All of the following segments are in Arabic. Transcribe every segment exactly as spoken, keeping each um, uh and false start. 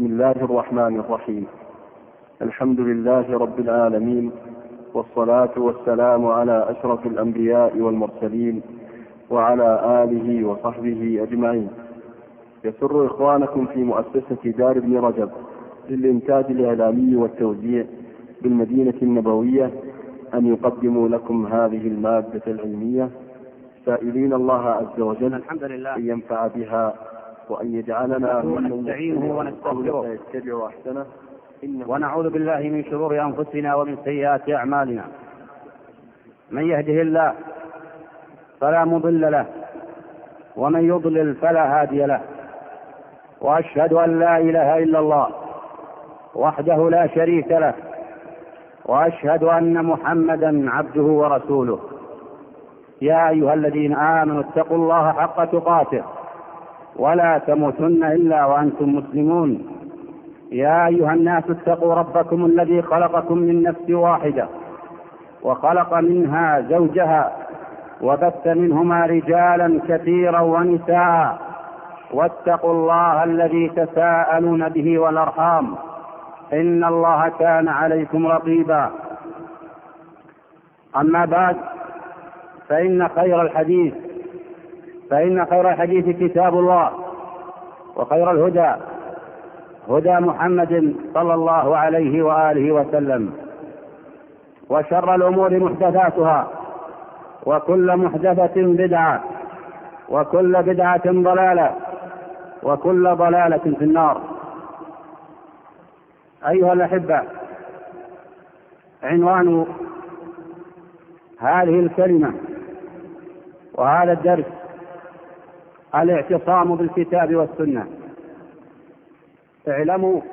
بسم الله الرحمن الرحيم. الحمد لله رب العالمين، والصلاة والسلام على أشرف الأنبياء والمرسلين وعلى آله وصحبه أجمعين. يسر إخوانكم في مؤسسة دار ابن رجب للإنتاج الإعلامي والتوزيع بالمدينة النبوية أن يقدموا لكم هذه المادة العلمية، سائلين الله عز وجل الحمد لله أن ينفع بها وأن يجعلنا ممن نستعينه ونستغفره ويتبع أحسنه، ونعوذ بالله من شرور أنفسنا ومن سيئات أعمالنا. من يهده الله فلا مضل له، ومن يضلل فلا هادي له. وأشهد أن لا إله إلا الله وحده لا شريك له، وأشهد أن محمدا عبده ورسوله. يا أيها الذين آمنوا اتقوا الله حق تقاته ولا تموتن إلا وأنتم مسلمون. يا أيها الناس اتقوا ربكم الذي خلقكم من نفس واحدة وخلق منها زوجها وبث منهما رجالا كثيرا ونساء، واتقوا الله الذي تساءلون به والأرحام إن الله كان عليكم رقيبا. أما بعد، فإن خير الحديث فإن خير الحديث كتاب الله، وخير الهدى هدى محمد صلى الله عليه وآله وسلم، وشر الأمور محدثاتها، وكل محدثة بدعة، وكل بدعة ضلالة، وكل ضلالة في النار. أيها الأحبة، عنوان هذه الكلمة وهذا الدرس الاعتصام بالكتاب والسنة. اعلموا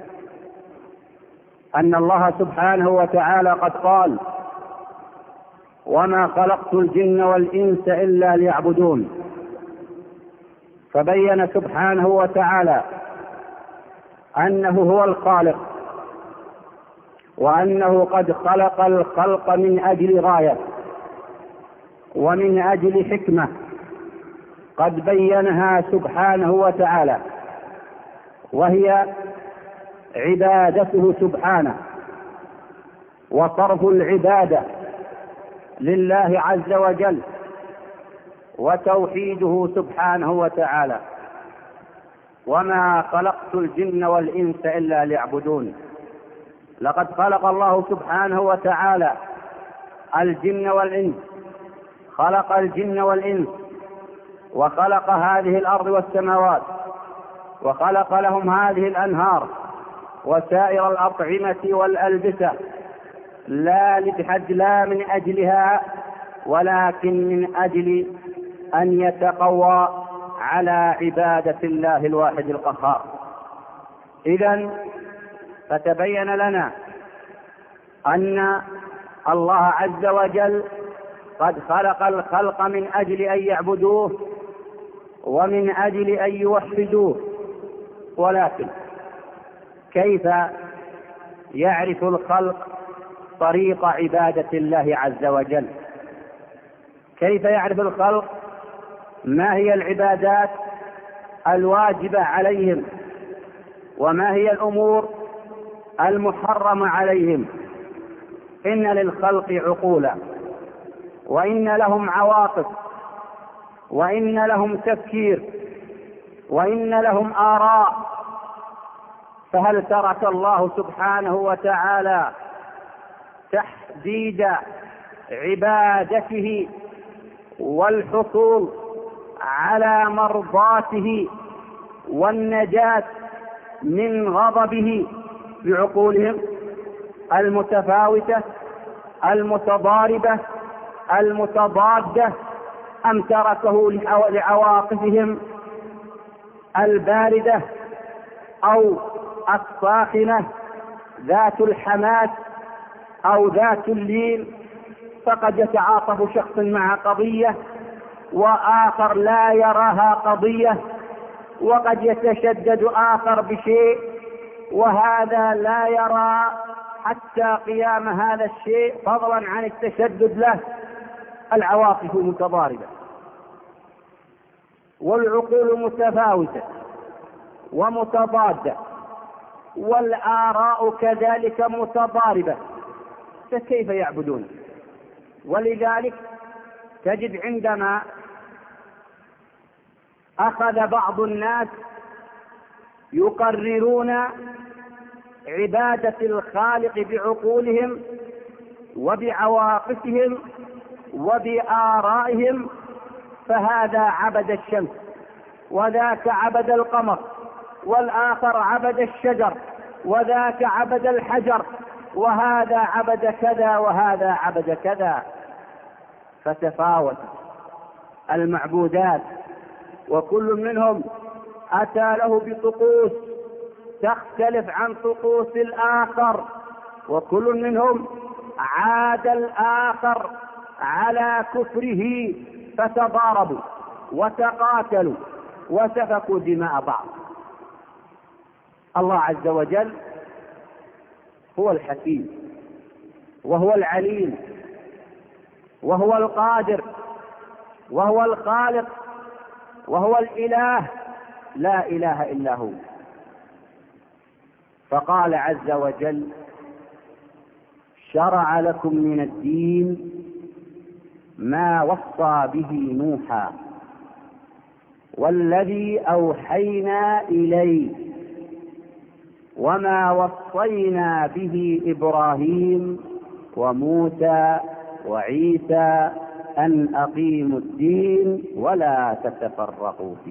أن الله سبحانه وتعالى قد قال: وما خلقت الجن والإنس إلا ليعبدون. فبين سبحانه وتعالى أنه هو الخالق، وأنه قد خلق الخلق من أجل غاية ومن أجل حكمة قد بينها سبحانه وتعالى، وهي عبادته سبحانه، وصرف العبادة لله عز وجل، وتوحيده سبحانه وتعالى. وما خلقت الجن والإنس إلا ليعبدون. لقد خلق الله سبحانه وتعالى الجن والإنس، خلق الجن والإنس، وخلق هذه الأرض والسماوات، وخلق لهم هذه الأنهار وسائر الأطعمة والألبسة، لا لحد لا من أجلها، ولكن من أجل أن يتقوى على عبادة الله الواحد القهار. إذن فتبين لنا أن الله عز وجل قد خلق الخلق من أجل أن يعبدوه ومن أجل أن يوحدوه. ولكن كيف يعرف الخلق طريق عبادة الله عز وجل؟ كيف يعرف الخلق ما هي العبادات الواجبة عليهم، وما هي الأمور المحرمة عليهم؟ إن للخلق عقولا، وإن لهم عواطف، وإن لهم تفكير، وإن لهم آراء. فهل ترك الله سبحانه وتعالى تحديد عبادته والحصول على مرضاته والنجاة من غضبه بعقولهم المتفاوتة المتضاربة المتضادة، أم تركه لعواطفهم الباردة أو الصاخنة ذات الحماس أو ذات اللين؟ فقد يتعاطف شخص مع قضية وآخر لا يراها قضية، وقد يتشدد آخر بشيء وهذا لا يرى حتى قيام هذا الشيء، فضلا عن التشدد له. العواطف متضاربة والعقول متفاوتة ومتضادة، والآراء كذلك متضاربة، فكيف يعبدون؟ ولذلك تجد عندما أخذ بعض الناس يقررون عبادة الخالق بعقولهم وبعواطفهم وبآرائهم، فهذا عبد الشمس، وذاك عبد القمر، والآخر عبد الشجر، وذاك عبد الحجر، وهذا عبد كذا وهذا عبد كذا، فتفاوت المعبودات، وكل منهم أتى له بطقوس تختلف عن طقوس الآخر، وكل منهم عاد الآخر على كفره، فتضاربوا وتقاتلوا وسفكوا دماء بعض. الله عز وجل هو الحكيم، وهو العليم، وهو القادر، وهو الخالق، وهو الإله، لا إله إلا هو. فقال عز وجل: شرع لكم من الدين ما وصى به نوحا والذي أوحينا إليه وما وصينا به إبراهيم وموسى وعيسى أن أقيموا الدين ولا تتفرقوا فيه.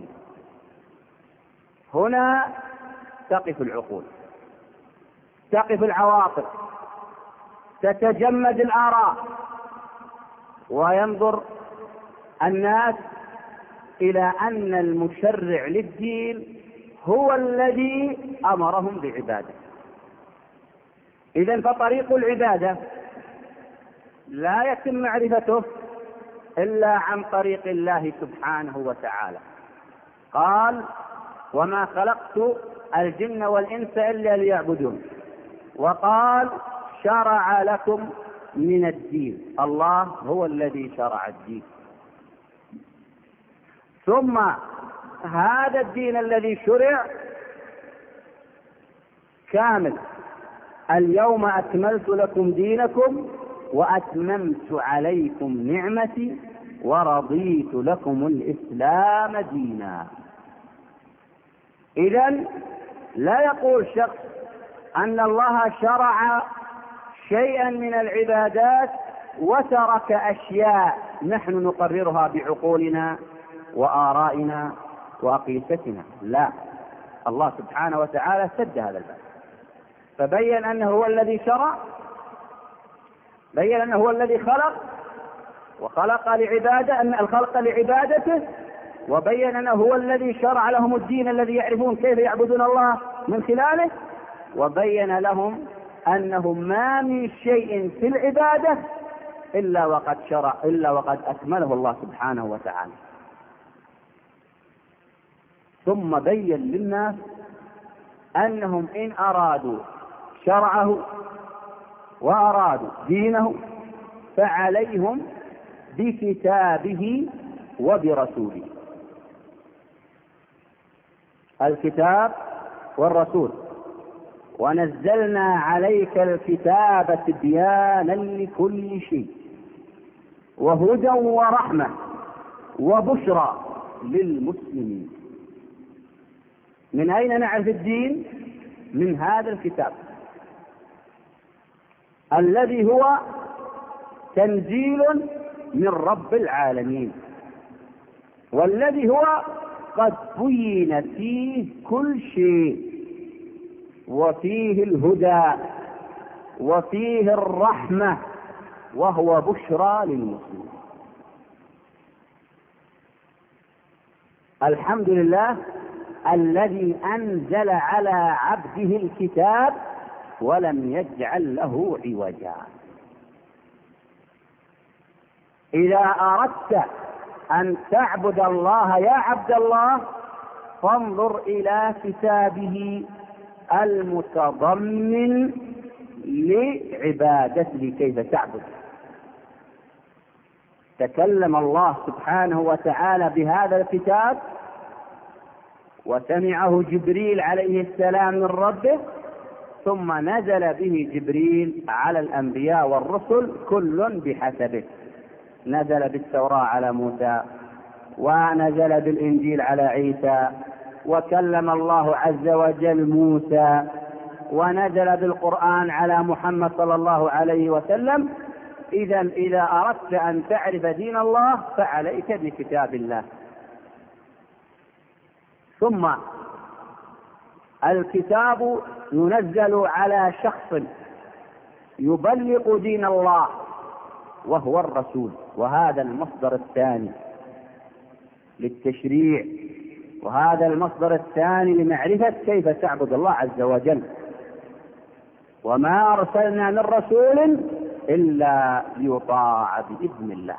هنا تقف العقول، تقف العواطف، تتجمد الآراء، وينظر الناس إلى أن المشرع للدين هو الذي أمرهم بعبادة. إذن فطريق العبادة لا يتم معرفته إلا عن طريق الله سبحانه وتعالى. قال: وما خلقت الجن والإنس إلا ليعبدون. وقال: شرع لكم من الدين. الله هو الذي شرع الدين. ثم هذا الدين الذي شرع كامل: اليوم أكملت لكم دينكم وأتممت عليكم نعمتي ورضيت لكم الإسلام دينا. إذن لا يقول شخص أن الله شرع شيئا من العبادات وترك أشياء نحن نقررها بعقولنا وآرائنا وأقيستنا. لا، الله سبحانه وتعالى سد هذا الباب، فبين أنه هو الذي شرع، بين أنه هو الذي خلق وخلق لعبادة أن الخلق لعبادته، وبين أنه هو الذي شرع لهم الدين الذي يعرفون كيف يعبدون الله من خلاله، وبين لهم أنه ما من شيء في العبادة إلا وقد شرع إلا وقد أكمله الله سبحانه وتعالى. ثم بين للناس أنهم إن أرادوا شرعه وأرادوا دينه فعليهم بكتابه وبرسوله. الكتاب والرسول: ونزلنا عليك الكتاب تبيانا لكل شيء وهدى ورحمة وبشرى للمسلمين. من أين نعرف الدين؟ من هذا الكتاب الذي هو تنزيل من رب العالمين، والذي هو قد بين فيه كل شيء، وفيه الهدى وفيه الرحمة، وهو بشرى للمسلمين. الحمد لله الذي أنزل على عبده الكتاب ولم يجعل له عوجا. إذا أردت أن تعبد الله يا عبد الله فانظر إلى كتابه المتضمن لعبادته كيف تعبد. تكلم الله سبحانه وتعالى بهذا الكتاب وسمعه جبريل عليه السلام من ربه، ثم نزل به جبريل على الأنبياء والرسل كل بحسبه. نزل بالتوراة على موسى، ونزل بالإنجيل على عيسى، وكلم الله عز وجل موسى، ونزل بالقرآن على محمد صلى الله عليه وسلم. إذا إذا أردت أن تعرف دين الله فعليك بكتاب الله. ثم الكتاب ينزل على شخص يبلغ دين الله وهو الرسول، وهذا المصدر الثاني للتشريع، وهذا المصدر الثاني لمعرفة كيف تعبد الله عز وجل. وما أرسلنا من رسول إلا ليطاع بإذن الله.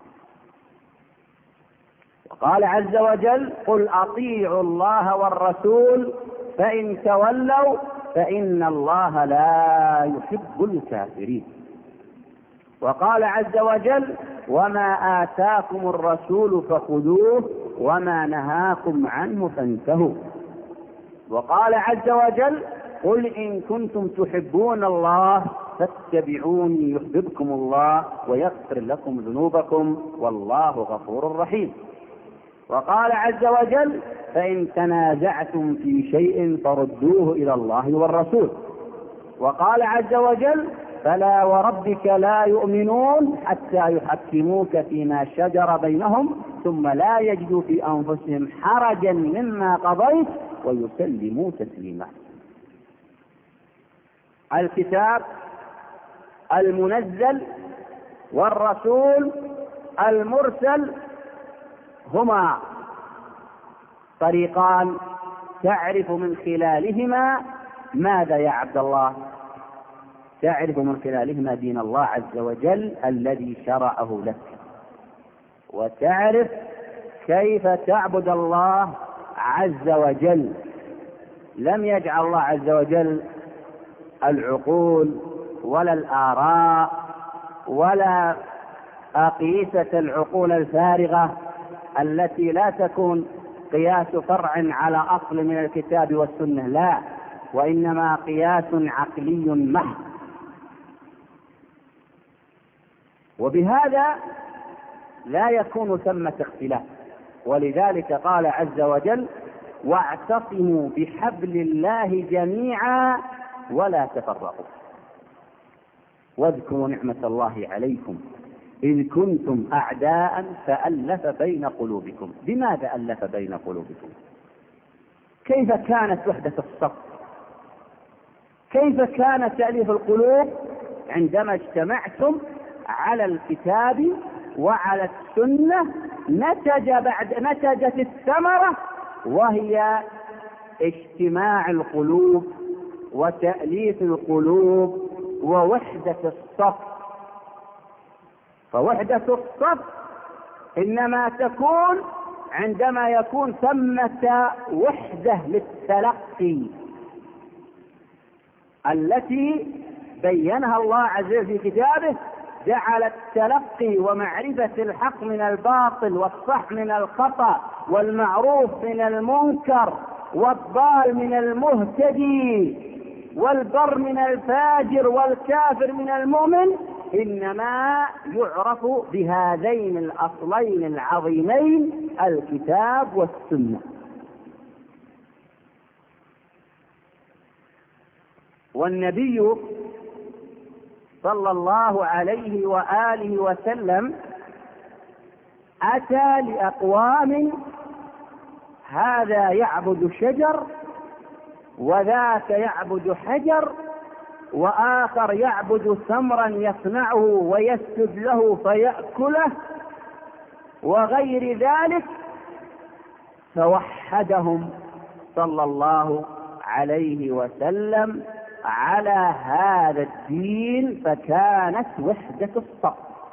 وقال عز وجل: قل أطيعوا الله والرسول فإن تولوا فإن الله لا يحب الكافرين. وقال عز وجل: وما آتاكم الرسول فخذوه وما نهاكم عنه فانتهوا. وقال عز وجل: قل إن كنتم تحبون الله فاتبعوني يحببكم الله ويغفر لكم ذنوبكم والله غفور رحيم. وقال عز وجل: فإن تنازعتم في شيء فردوه إلى الله والرسول. وقال عز وجل: فلا وربك لا يؤمنون حتى يحكموك فيما شجر بينهم ثم لا يجدوا في أنفسهم حرجا مما قضيت ويسلموا تسليما. الكتاب المنزل والرسول المرسل هما طريقان تعرف من خلالهما ماذا يا عبد الله؟ تعرف من خلالهما دين الله عز وجل الذي شرعه لك، وتعرف كيف تعبد الله عز وجل. لم يجعل الله عز وجل العقول ولا الآراء ولا أقيسة العقول الفارغة التي لا تكون قياس فرع على أصل من الكتاب والسنة، لا، وإنما قياس عقلي محض. وبهذا لا يكون ثمة اختلاف. ولذلك قال عز وجل: واعتصموا بحبل الله جميعا ولا تفرقوا واذكروا نعمة الله عليكم إذ كنتم أعداء فألف بين قلوبكم. بماذا ألف بين قلوبكم؟ كيف كانت وحدة الصف؟ كيف كان تأليف القلوب؟ عندما اجتمعتم على الكتاب وعلى السنة نتج بعد نتجت الثمرة، وهي اجتماع القلوب وتأليف القلوب ووحدة الصف. فوحدة الصف إنما تكون عندما يكون ثمة وحدة للتلقي التي بينها الله عز وجل في كتابه، جعل التلقي ومعرفة الحق من الباطل والصح من الخطأ والمعروف من المنكر والضال من المهتدي والبر من الفاجر والكافر من المؤمن، إنما يعرف بهذين الأصلين العظيمين الكتاب والسنة. والنبي صلى الله عليه وآله وسلم أتى لأقوام هذا يعبد شجر وذاك يعبد حجر وآخر يعبد ثمرا يصنعه ويسجد له فيأكله وغير ذلك، فوحدهم صلى الله عليه وسلم على هذا الدين، فكانت وحدة الصف.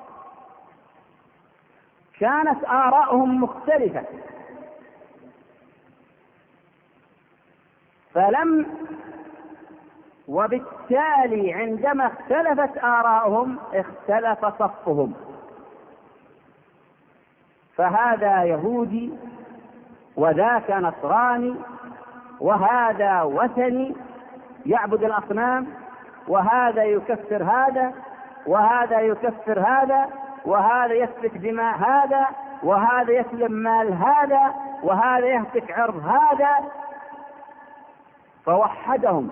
كانت آراؤهم مختلفة، فلم وبالتالي عندما اختلفت آراؤهم اختلف صفهم، فهذا يهودي وذاك نصراني وهذا وثني يعبد الأصنام، وهذا يكفر هذا، وهذا يكفر هذا، وهذا يسفك دماء هذا، وهذا يسلم مال هذا، وهذا يهتك عرض هذا. فوحدهم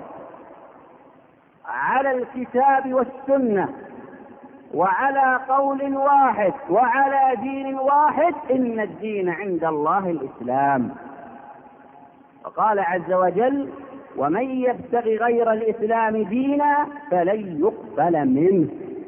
على الكتاب والسنة وعلى قول واحد وعلى دين واحد، إن الدين عند الله الإسلام. وقال عز وجل: ومن يبتغي غير الإسلام دينا فلن يقبل منه.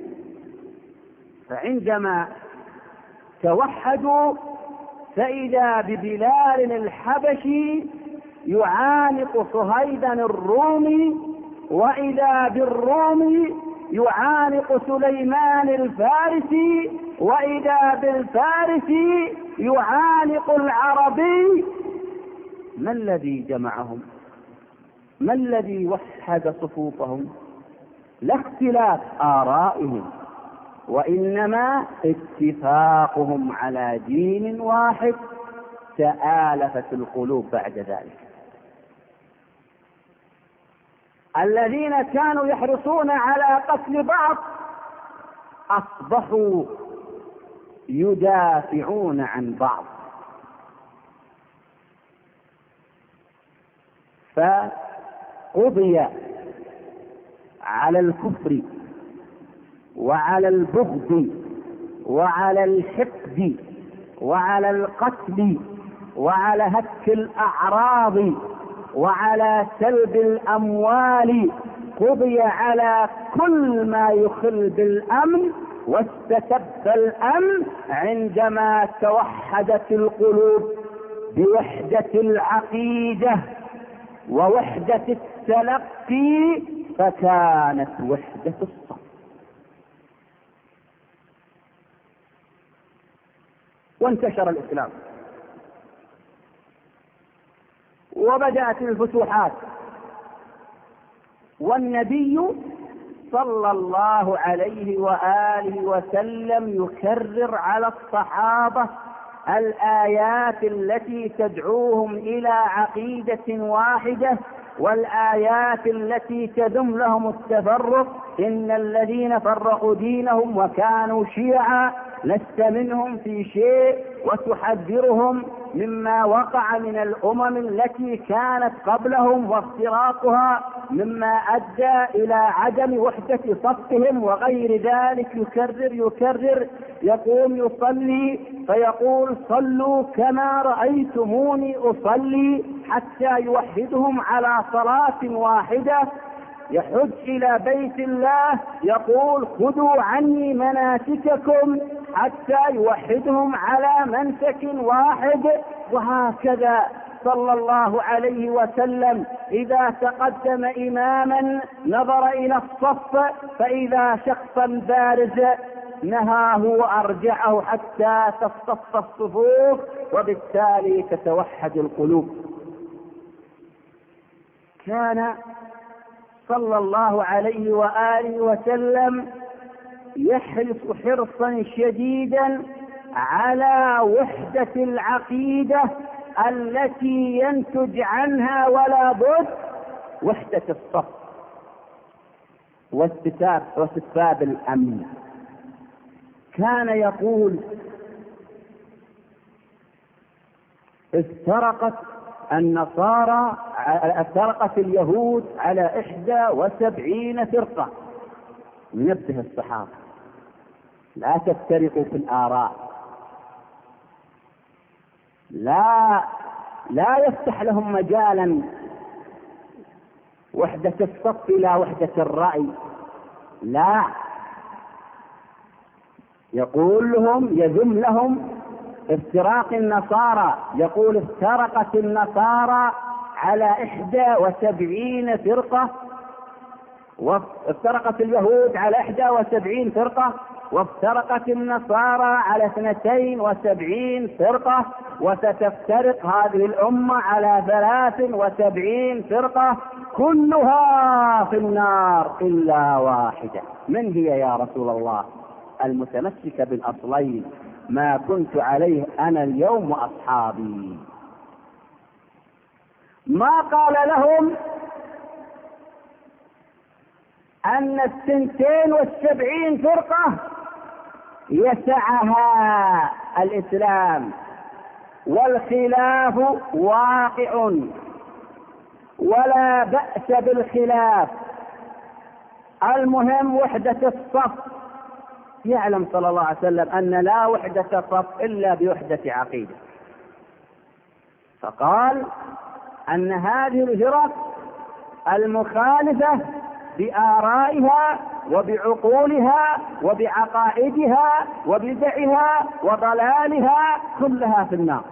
فعندما توحدوا فإذا ببلال الحبشي يعانق صهيبا الرومي، وإذا بالرومي يعانق سليمان الفارسي، وإذا بالفارسي يعانق العربي. ما الذي جمعهم؟ ما الذي وحد صفوفهم؟ لا اختلاف آرائهم، وإنما اتفاقهم على دين واحد تآلفت القلوب بعد ذلك. الذين كانوا يحرصون على قتل بعض أصبحوا يدافعون عن بعض، فقضي على الكفر وعلى البغض وعلى الحقد وعلى القتل وعلى هتك الأعراض وعلى سلب الأموال. قضي على كل ما يخل بالأمن واستتب الأمن عندما توحدت القلوب بوحدة العقيدة ووحدة التلقي، فكانت وحدة الصف. وانتشر الإسلام وبدأت الفتوحات، والنبي صلى الله عليه وآله وسلم يكرر على الصحابة الآيات التي تدعوهم إلى عقيدة واحدة، والآيات التي تذم لهم التفرق: إن الذين فرقوا دينهم وكانوا شيعا لست منهم في شيء، وتحذرهم مما وقع من الأمم التي كانت قبلهم وافتراقها مما أدى إلى عدم وحدة صفهم وغير ذلك. يكرر يكرر يقوم يصلي فيقول: صلوا كما رأيتموني أصلي، حتى يوحدهم على صلاة واحدة. يحج إلى بيت الله يقول: خذوا عني مناسككم، حتى يوحدهم على منسك واحد. وهكذا صلى الله عليه وسلم إذا تقدم إماما نظر إلى الصف فإذا شخصا بارز نهاه وأرجعه حتى تصطف الصفوف، وبالتالي تتوحد القلوب. كان صلى الله عليه وآله وسلم يحرص حرصا شديدا على وحدة العقيدة التي ينتج عنها ولا بد وحدة الصف واستتباب الأمن. كان يقول: افترقت النصارى افترقت اليهود على إحدى وسبعين فرقة. نبه الصحابة: لا تفترقوا في الآراء، لا لا يفتح لهم مجالا وحدة الصف إلى وحدة الرأي، لا، يقول لهم يذم لهم افتراق النصارى، يقول: افترقت النصارى على إحدى وسبعين فرقة، وافترقت اليهود على إحدى وسبعين فرقة، وافترقت النصارى على اثنتين وسبعين فرقة، وستفترق هذه الأمة على ثلاث وسبعين فرقة، كلها في النار إلا واحدة. من هي يا رسول الله؟ المتمسكة بالأصلين، ما كنت عليه أنا اليوم وأصحابي. ما قال لهم أن الثنتين والسبعين فرقة يسعها الإسلام، والخلاف واقع ولا بأس بالخلاف، المهم وحدة الصف. يعلم صلى الله عليه وسلم أن لا وحدة صف إلا بوحدة عقيدة، فقال أن هذه الفرق المخالفة بآرائها وبعقولها وبعقائدها وبدعها وضلالها كلها في النار،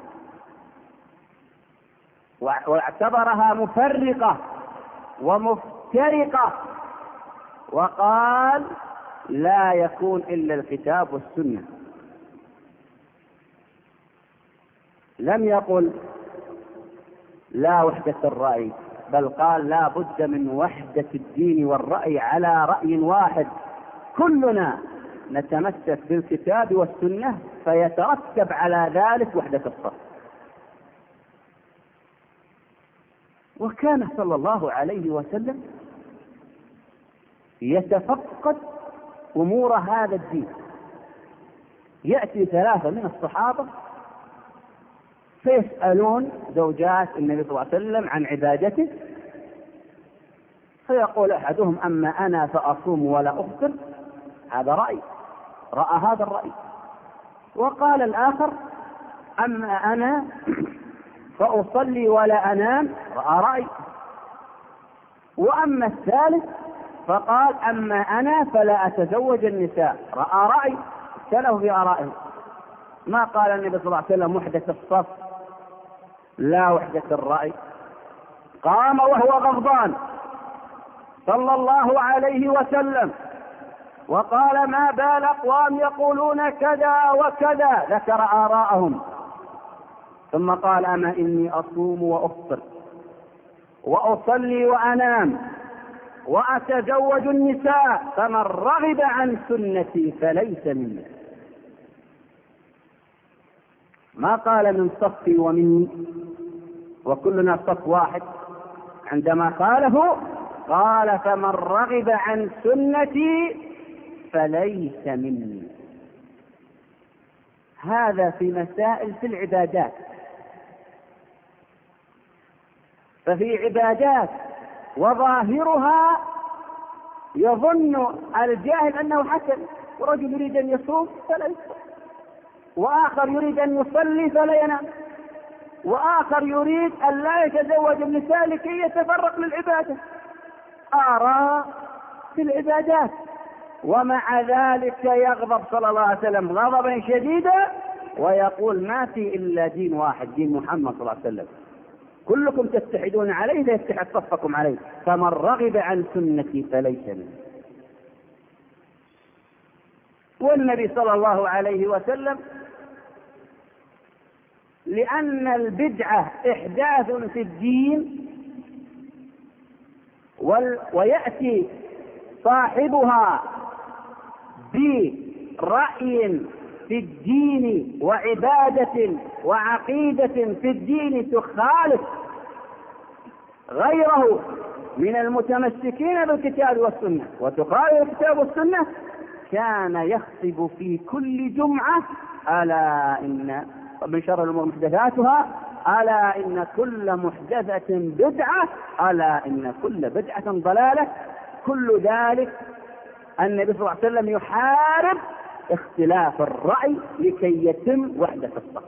واعتبرها مفرقة ومفترقة، وقال لا يكون إلا الكتاب والسنة. لم يقل لا وحدة الرأي، بل قال لا بد من وحدة الدين والرأي على رأي واحد، كلنا نتمسك بالكتاب والسنة فيترتب على ذلك وحدة الصف. وكان صلى الله عليه وسلم يتفقد أمور هذا الدين. يأتي ثلاثة من الصحابة فيسألون زوجات النبي صلى الله عليه وسلم عن عبادته، فيقول أحدهم أما أنا فأصوم ولا أفطر، هذا رأي، رأى هذا الرأي. وقال الآخر أما أنا فأصلي ولا أنام، رأى رأي. وأما الثالث فقال أما أنا فلا أتزوج النساء، رأى رأي. اختلفوا في آرائهم. ما قال النبي صلى الله عليه وسلم وحدة الصف، لا وحدة الرأي. قام وهو غضبان صلى الله عليه وسلم وقال ما بال أقوام يقولون كذا وكذا، ذكر آراءهم، ثم قال أما إني أصوم وأفطر وأصلي وأنام وأتزوج النساء، فمن رغب عن سنتي فليس مني. ما قال من صفي ومني وكلنا صف واحد، عندما خالفوا قال فمن رغب عن سنتي فليس مني. هذا في مسائل في العبادات. ففي عبادات وظاهرها يظن الجاهل أنه حسن، ورجل يريد أن يصوم فلا يصوم، وآخر يريد أن يصلي فلا ينام، وآخر يريد أن لا يتزوج النساء لكي يتفرق للعبادة. آراء في العبادات، ومع ذلك يغضب صلى الله عليه وسلم غضبا شديدا ويقول ما في إلا دين واحد، دين محمد صلى الله عليه وسلم، كلكم تتحدون عليه فيتحد صفكم عليه، فمن رغب عن سنتي فليس مني. والنبي صلى الله عليه وسلم لأن البدعة إحداث في الدين ويأتي صاحبها برأي في الدين وعبادة وعقيدة في الدين تخالف غيره من المتمسكين بالكتاب والسنة وتخالف الكتاب والسنة، كان يخطب في كل جمعة ألا إن من شر الأمور محدثاتها، ألا إن كل محدثة بدعة، ألا إن كل بدعة ضلالة. كل ذلك النبي صلى الله عليه وسلم يحارب اختلاف الرأي لكي يتم وحدة الصف.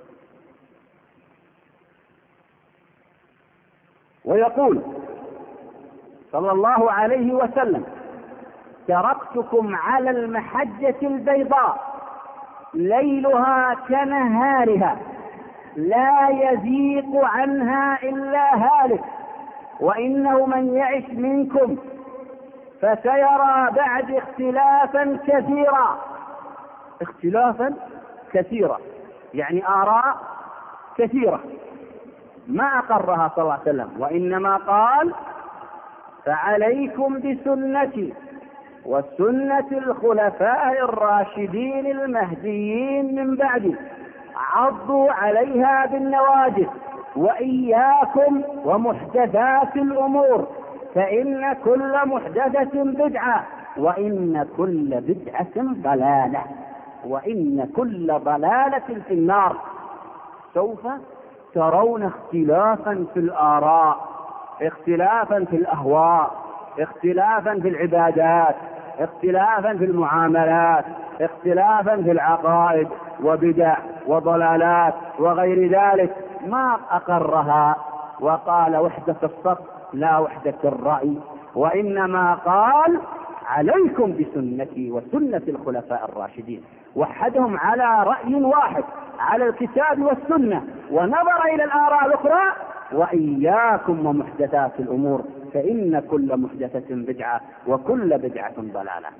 ويقول صلى الله عليه وسلم تركتكم على المحجة البيضاء ليلها كنهارها لا يزيغ عنها إلا هالك، وإنه من يعش منكم فسيرى بعد اختلافا كثيرا. اختلافا كثيرا يعني آراء كثيرة ما أقرها صلى الله عليه وسلم، وإنما قال فعليكم بسنتي وسنة الخلفاء الراشدين المهديين من بعدي عضوا عليها بالنواجذ، وإياكم ومحدثات الأمور، فإن كل محدثة بدعة وإن كل بدعة ضلالة وإن كل ضلالة في النار. سوف ترون اختلافا في الآراء، اختلافا في الأهواء، اختلافا في العبادات، اختلافا في المعاملات، اختلافا في العقائد وبدع وضلالات وغير ذلك ما أقرها وقال وحدة الصف لا وحدة الرأي، وإنما قال عليكم بسنتي وسنة الخلفاء الراشدين، وحدهم على رأي واحد على الكتاب والسنة، ونظر إلى الآراء الأخرى وإياكم ومحدثات الأمور فإن كل محدثة بدعة وكل بدعة ضلالة.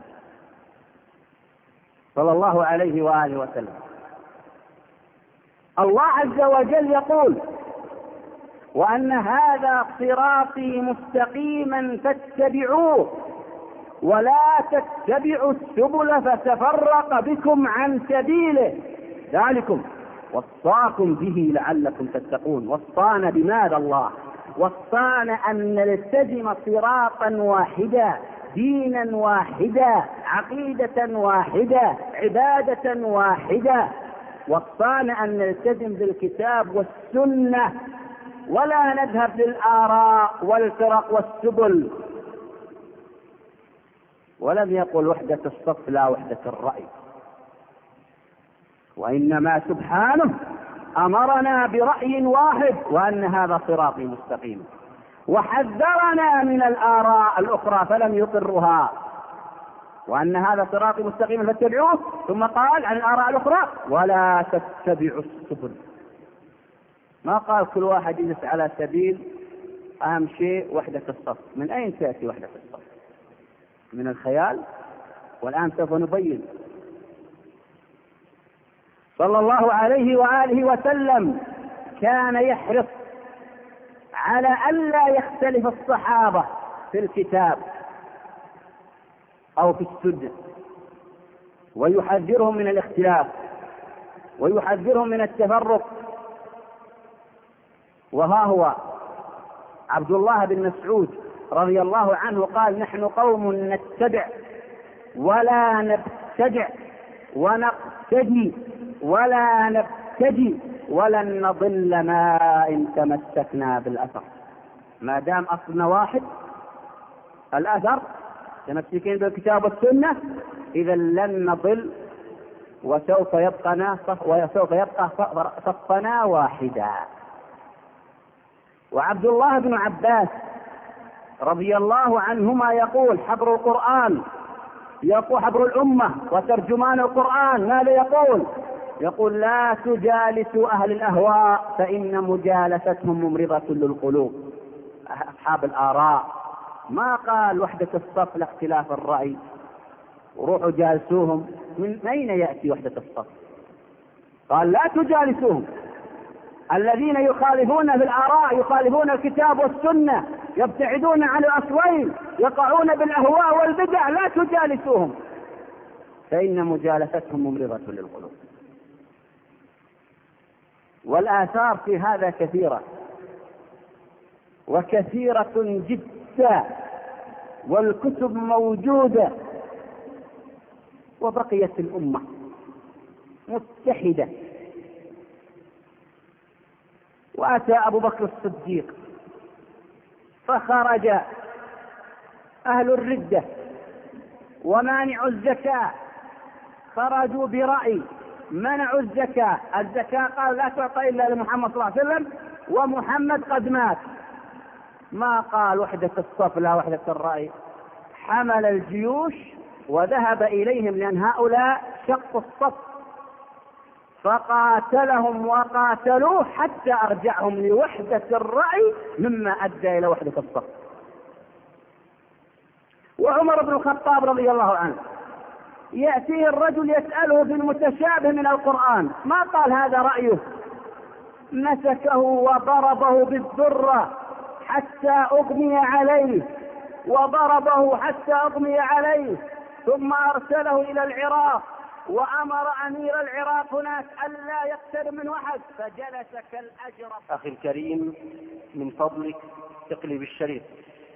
صلى الله عليه وآله وسلم. الله عز وجل يقول وأن هذا صراطي مستقيما فاتبعوه ولا تتبعوا السبل فتفرق بكم عن سبيله ذلكم وصاكم به لعلكم تتقون. وصانا بماذا الله؟ وصانا أن نلتزم صراطا واحدا، دينا واحدا، عقيدة واحدة، عبادة واحدة. وصانا أن نلتزم بالكتاب والسنة ولا نذهب للآراء والفرق والسبل. ولم يقل وحدة الصف لا وحدة الرأي، وإنما سبحانه أمرنا برأي واحد وأن هذا صراطي مستقيم، وحذرنا من الآراء الأخرى فلم يقرها وأن هذا صراطي مستقيم فاتبعوه، ثم قال عن الآراء الأخرى ولا تتبعوا السبل. ما قال كل واحد يجلس على سبيل. أهم شيء وحدة الصف. من أين تأتي وحدة الصف؟ من الخيال، والآن سوف نبين. صلى الله عليه وآله وسلم كان يحرص على ألا يختلف الصحابة في الكتاب أو في السنة، ويحذرهم من الاختلاف ويحذرهم من التفرق. وها هو عبد الله بن مسعود رضي الله عنه قال نحن قوم نتبع ولا نبتدع ونقتدي ولا نبتدي ولن نضل ما إن تمسكنا بالأثر. ما دام أصلنا واحد الأثر تمسكين بالكتاب والسنة إذا لن نضل وسوف يبقى وسوف يبقى صفنا واحدا. وعبد الله بن عباس رضي الله عنهما يقول حبر القرآن يقول حبر الأمة وترجمان القرآن ماذا يقول؟ يقول لا تجالسوا أهل الأهواء فإن مجالستهم ممرضة للقلوب. أصحاب الآراء ما قال وحدة الصف لاختلاف الرأي وروحوا جالسوهم. من أين يأتي وحدة الصف؟ قال لا تجالسوهم. الذين يخالفون في الآراء يخالفون الكتاب والسنة يبتعدون عن الأصلين يقعون بالأهواء والبدع لا تجالسوهم فإن مجالستهم ممرضة للقلوب. والآثار في هذا كثيرة وكثيرة جدا والكتب موجودة، وبقيت الأمة متحدة. وأتى أبو بكر الصديق فخرج أهل الردة ومانع الزكاة خرجوا برأي منعوا الزكاة. الزكاة قال لا تعطى إلا لمحمد صلى الله عليه وسلم ومحمد قد مات. ما قال وحدة الصف لا وحدة الرأي. حمل الجيوش وذهب إليهم لأن هؤلاء شقوا الصف فقاتلهم وقاتلوه حتى أرجعهم لوحدة الرأي مما أدى إلى وحدة الصف. وعمر بن الخطاب رضي الله عنه يأتيه الرجل يسأله في المتشابه من القرآن ما قال هذا رأيه، مسكه وضربه بالذرة حتى أغمي عليه وضربه حتى أغمي عليه ثم أرسله إلى العراق وأمر أمير العراق هناك ألا يقترب من أحد فجلس كالأجرب. أخي الكريم من فضلك اقلب الشريط.